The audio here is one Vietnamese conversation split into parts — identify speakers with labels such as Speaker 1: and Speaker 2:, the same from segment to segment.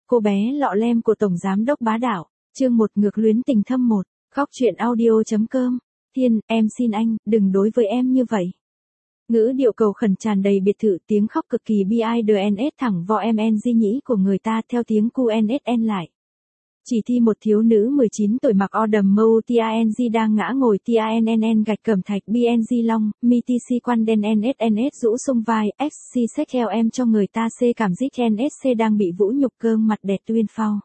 Speaker 1: cô bé lọ lem của Tổng Giám đốc bá đạo. Chương 1 ngược luyến tình thâm 1. Góc truyện audio.com. Thiên, em xin anh, đừng đối với em như vậy. Ngữ điệu cầu khẩn tràn đầy biệt thự, tiếng khóc cực kỳ bi ai DNS thẳng vào MNG nhĩ của người ta theo tiếng QNSN lại. Chỉ thi một thiếu nữ 19 tuổi mặc Odom Mâu TING đang ngã ngồi TINNN gạch cẩm thạch BNG Long, MTC quan đen NSNS rũ sung vai, XC xách theo em cho người ta C cảm dích NSC đang bị vũ nhục cơm mặt đẹp tuyên phao.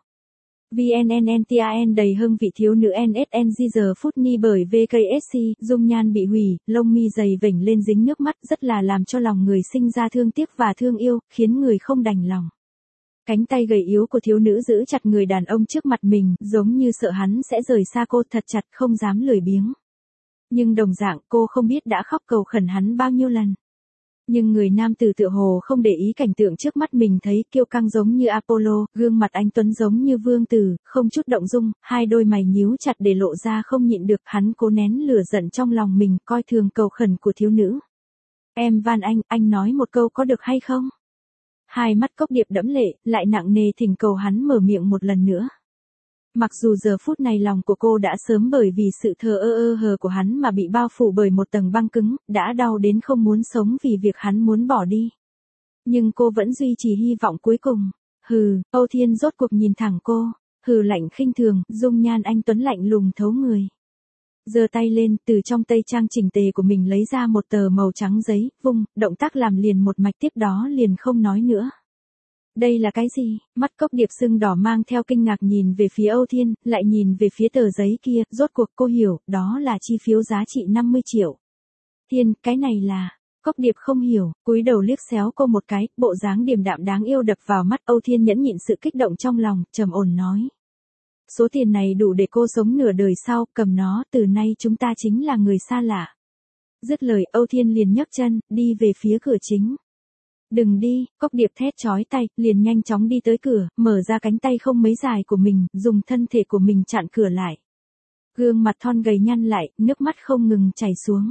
Speaker 1: VNNNTIN đầy hương vị thiếu nữ NSNG giờ phút ni bởi VKSC, dung nhan bị hủy, lông mi dày vểnh lên dính nước mắt rất là làm cho lòng người sinh ra thương tiếc và thương yêu, khiến người không đành lòng. Cánh tay gầy yếu của thiếu nữ giữ chặt người đàn ông trước mặt mình, giống như sợ hắn sẽ rời xa cô thật chặt không dám lười biếng. Nhưng đồng dạng cô không biết đã khóc cầu khẩn hắn bao nhiêu lần. Nhưng người nam tử tựa hồ không để ý cảnh tượng trước mắt mình thấy kiêu căng giống như Apollo, gương mặt anh tuấn giống như vương tử, không chút động dung, hai đôi mày nhíu chặt để lộ ra không nhịn được hắn cố nén lửa giận trong lòng mình coi thường cầu khẩn của thiếu nữ. Em van anh nói một câu có được hay không? Hai mắt Cốc Điệp đẫm lệ, lại nặng nề thỉnh cầu hắn mở miệng một lần nữa. Mặc dù giờ phút này lòng của cô đã sớm bởi vì sự thờ ơ hờ của hắn mà bị bao phủ bởi một tầng băng cứng, đã đau đến không muốn sống vì việc hắn muốn bỏ đi. Nhưng cô vẫn duy trì hy vọng cuối cùng. Hừ, Âu Thiên rốt cuộc nhìn thẳng cô, hừ lạnh khinh thường, dung nhan anh tuấn lạnh lùng thấu người. Giơ tay lên, từ trong tây trang chỉnh tề của mình lấy ra một tờ màu trắng giấy, vung, động tác làm liền một mạch tiếp đó liền không nói nữa. Đây là cái gì? Mắt Cốc Điệp sưng đỏ mang theo kinh ngạc nhìn về phía Âu Thiên, lại nhìn về phía tờ giấy kia, rốt cuộc cô hiểu, đó là chi phiếu giá trị 50 triệu. Thiên, cái này là... Cốc Điệp không hiểu, cúi đầu liếc xéo cô một cái, bộ dáng điềm đạm đáng yêu đập vào mắt Âu Thiên nhẫn nhịn sự kích động trong lòng, trầm ổn nói. Số tiền này đủ để cô sống nửa đời sau, cầm nó, từ nay chúng ta chính là người xa lạ. Dứt lời, Âu Thiên liền nhấc chân, đi về phía cửa chính. Đừng đi, Cốc Điệp thét chói tay, liền nhanh chóng đi tới cửa, mở ra cánh tay không mấy dài của mình, dùng thân thể của mình chặn cửa lại. Gương mặt thon gầy nhăn lại, nước mắt không ngừng chảy xuống.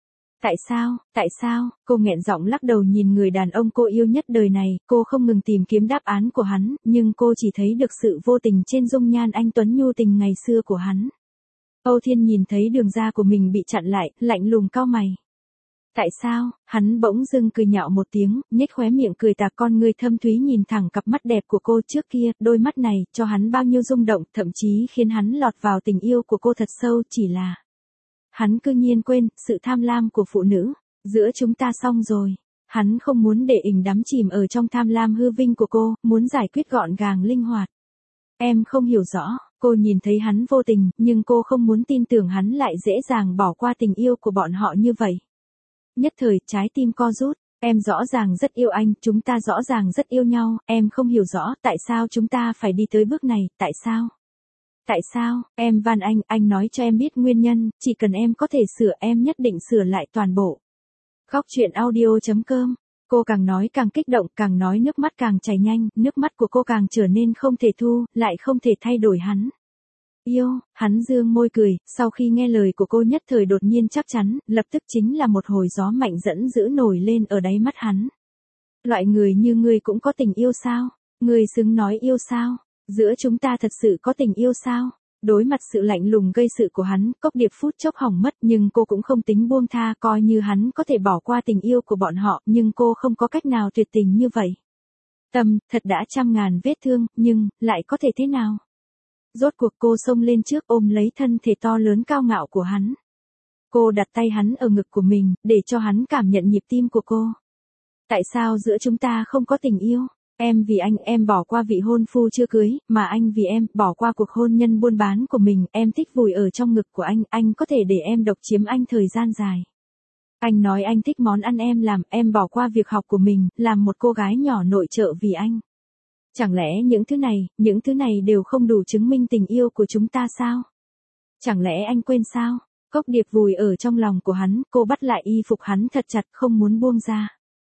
Speaker 1: Tại sao, cô nghẹn giọng lắc đầu nhìn người đàn ông cô yêu nhất đời này, cô không ngừng tìm kiếm đáp án của hắn, nhưng cô chỉ thấy được sự vô tình trên dung nhan anh tuấn nhu tình ngày xưa của hắn. Âu Thiên nhìn thấy đường ra của mình bị chặn lại, lạnh lùng cau mày. Tại sao, hắn bỗng dưng cười nhạo một tiếng, nhếch khóe miệng cười tà con ngươi thâm thúy nhìn thẳng cặp mắt đẹp của cô trước kia, đôi mắt này, cho hắn bao nhiêu rung động, thậm chí khiến hắn lọt vào tình yêu của cô thật sâu, chỉ là... Hắn cư nhiên quên, sự tham lam của phụ nữ, giữa chúng ta xong rồi. Hắn không muốn để ỉnh đắm chìm ở trong tham lam hư vinh của cô, muốn giải quyết gọn gàng linh hoạt. Em không hiểu rõ, cô nhìn thấy hắn vô tình, nhưng cô không muốn tin tưởng hắn lại dễ dàng bỏ qua tình yêu của bọn họ như vậy. Nhất thời, trái tim co rút, em rõ ràng rất yêu anh, chúng ta rõ ràng rất yêu nhau, em không hiểu rõ tại sao chúng ta phải đi tới bước này, tại sao? Tại sao, em van anh nói cho em biết nguyên nhân, chỉ cần em có thể sửa em nhất định sửa lại toàn bộ. Góc truyện audio.com. Cô càng nói càng kích động, càng nói nước mắt càng chảy nhanh, nước mắt của cô càng trở nên không thể thu, lại không thể thay đổi hắn. Yêu, hắn dương môi cười, sau khi nghe lời của cô nhất thời đột nhiên chắc chắn, lập tức chính là một hồi gió mạnh dẫn dữ nổi lên ở đáy mắt hắn. Loại người như ngươi cũng có tình yêu sao? Ngươi xứng nói yêu sao? Giữa chúng ta thật sự có tình yêu sao? Đối mặt sự lạnh lùng gây sự của hắn, Cốc Điệp phút chốc hỏng mất nhưng cô cũng không tính buông tha coi như hắn có thể bỏ qua tình yêu của bọn họ nhưng cô không có cách nào tuyệt tình như vậy. Tâm, thật đã trăm ngàn vết thương, nhưng, lại có thể thế nào? Rốt cuộc cô xông lên trước ôm lấy thân thể to lớn cao ngạo của hắn. Cô đặt tay hắn ở ngực của mình, để cho hắn cảm nhận nhịp tim của cô. Tại sao giữa chúng ta không có tình yêu? Em vì anh em bỏ qua vị hôn phu chưa cưới, mà anh vì em bỏ qua cuộc hôn nhân buôn bán của mình, em thích vùi ở trong ngực của anh có thể để em độc chiếm anh thời gian dài. Anh nói anh thích món ăn em bỏ qua việc học của mình, làm một cô gái nhỏ nội trợ vì anh. Chẳng lẽ những thứ này đều không đủ chứng minh tình yêu của chúng ta sao? Chẳng lẽ anh quên sao? Cốc Điệp vùi ở trong lòng của hắn, cô bắt lại y phục hắn thật chặt không muốn buông ra.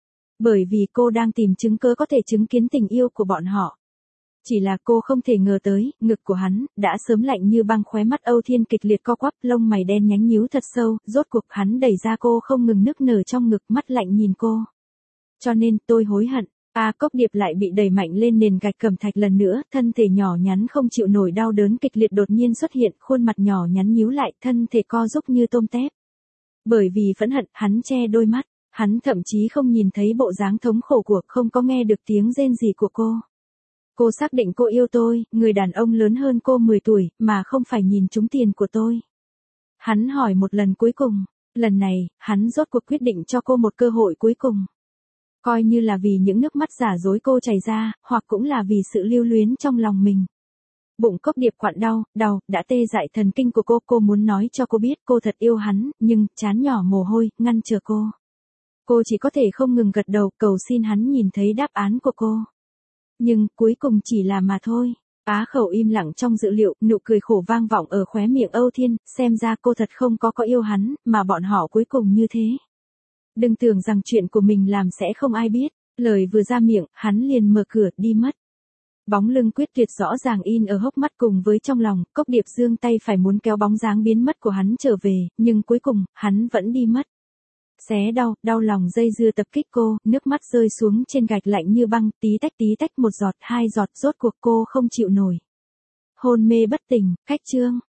Speaker 1: Bởi vì cô đang tìm chứng cớ có thể chứng kiến tình yêu của bọn họ. Chỉ là cô không thể ngờ tới, ngực của hắn, đã sớm lạnh như băng khóe mắt Âu Thiên kịch liệt co quắp, lông mày đen nhánh nhíu thật sâu, rốt cuộc hắn đẩy ra cô không ngừng nức nở trong ngực mắt lạnh nhìn cô. Cho nên tôi hối hận, Cốc Điệp lại bị đẩy mạnh lên nền gạch cẩm thạch lần nữa, thân thể nhỏ nhắn không chịu nổi đau đớn kịch liệt đột nhiên xuất hiện, khuôn mặt nhỏ nhắn nhíu lại, thân thể co rúm như tôm tép. Bởi vì phẫn hận, hắn che đôi mắt, hắn thậm chí không nhìn thấy bộ dáng thống khổ của, không có nghe được tiếng rên rỉ của cô. Cô xác định cô yêu tôi, người đàn ông lớn hơn cô 10 tuổi, mà không phải nhìn trúng tiền của tôi. Hắn hỏi một lần cuối cùng, lần này, hắn rốt cuộc quyết định cho cô một cơ hội cuối cùng. Coi như là vì những nước mắt giả dối cô chảy ra, hoặc cũng là vì sự lưu luyến trong lòng mình. Bụng Cốc Điệp quặn đau, đã tê dại thần kinh của cô muốn nói cho cô biết cô thật yêu hắn, nhưng, trán nhỏ mồ hôi, ngăn trở cô. Cô chỉ có thể không ngừng gật đầu, cầu xin hắn nhìn thấy đáp án của cô. Nhưng, cuối cùng chỉ là mà thôi. Á Khẩu im lặng trong dự liệu, nụ cười khổ vang vọng ở khóe miệng Âu Thiên, xem ra cô thật không có yêu hắn, mà bọn họ cuối cùng như thế. Đừng tưởng rằng chuyện của mình làm sẽ không ai biết, lời vừa ra miệng, hắn liền mở cửa, đi mất. Bóng lưng quyết tuyệt rõ ràng in ở hốc mắt cùng với trong lòng, Cốc Điệp giương tay phải muốn kéo bóng dáng biến mất của hắn trở về, nhưng cuối cùng, hắn vẫn đi mất. Xé đau lòng dây dưa tập kích cô, nước mắt rơi xuống trên gạch lạnh như băng, tí tách một giọt, hai giọt, rốt cuộc cô không chịu nổi. Hôn mê bất tỉnh, cách chương.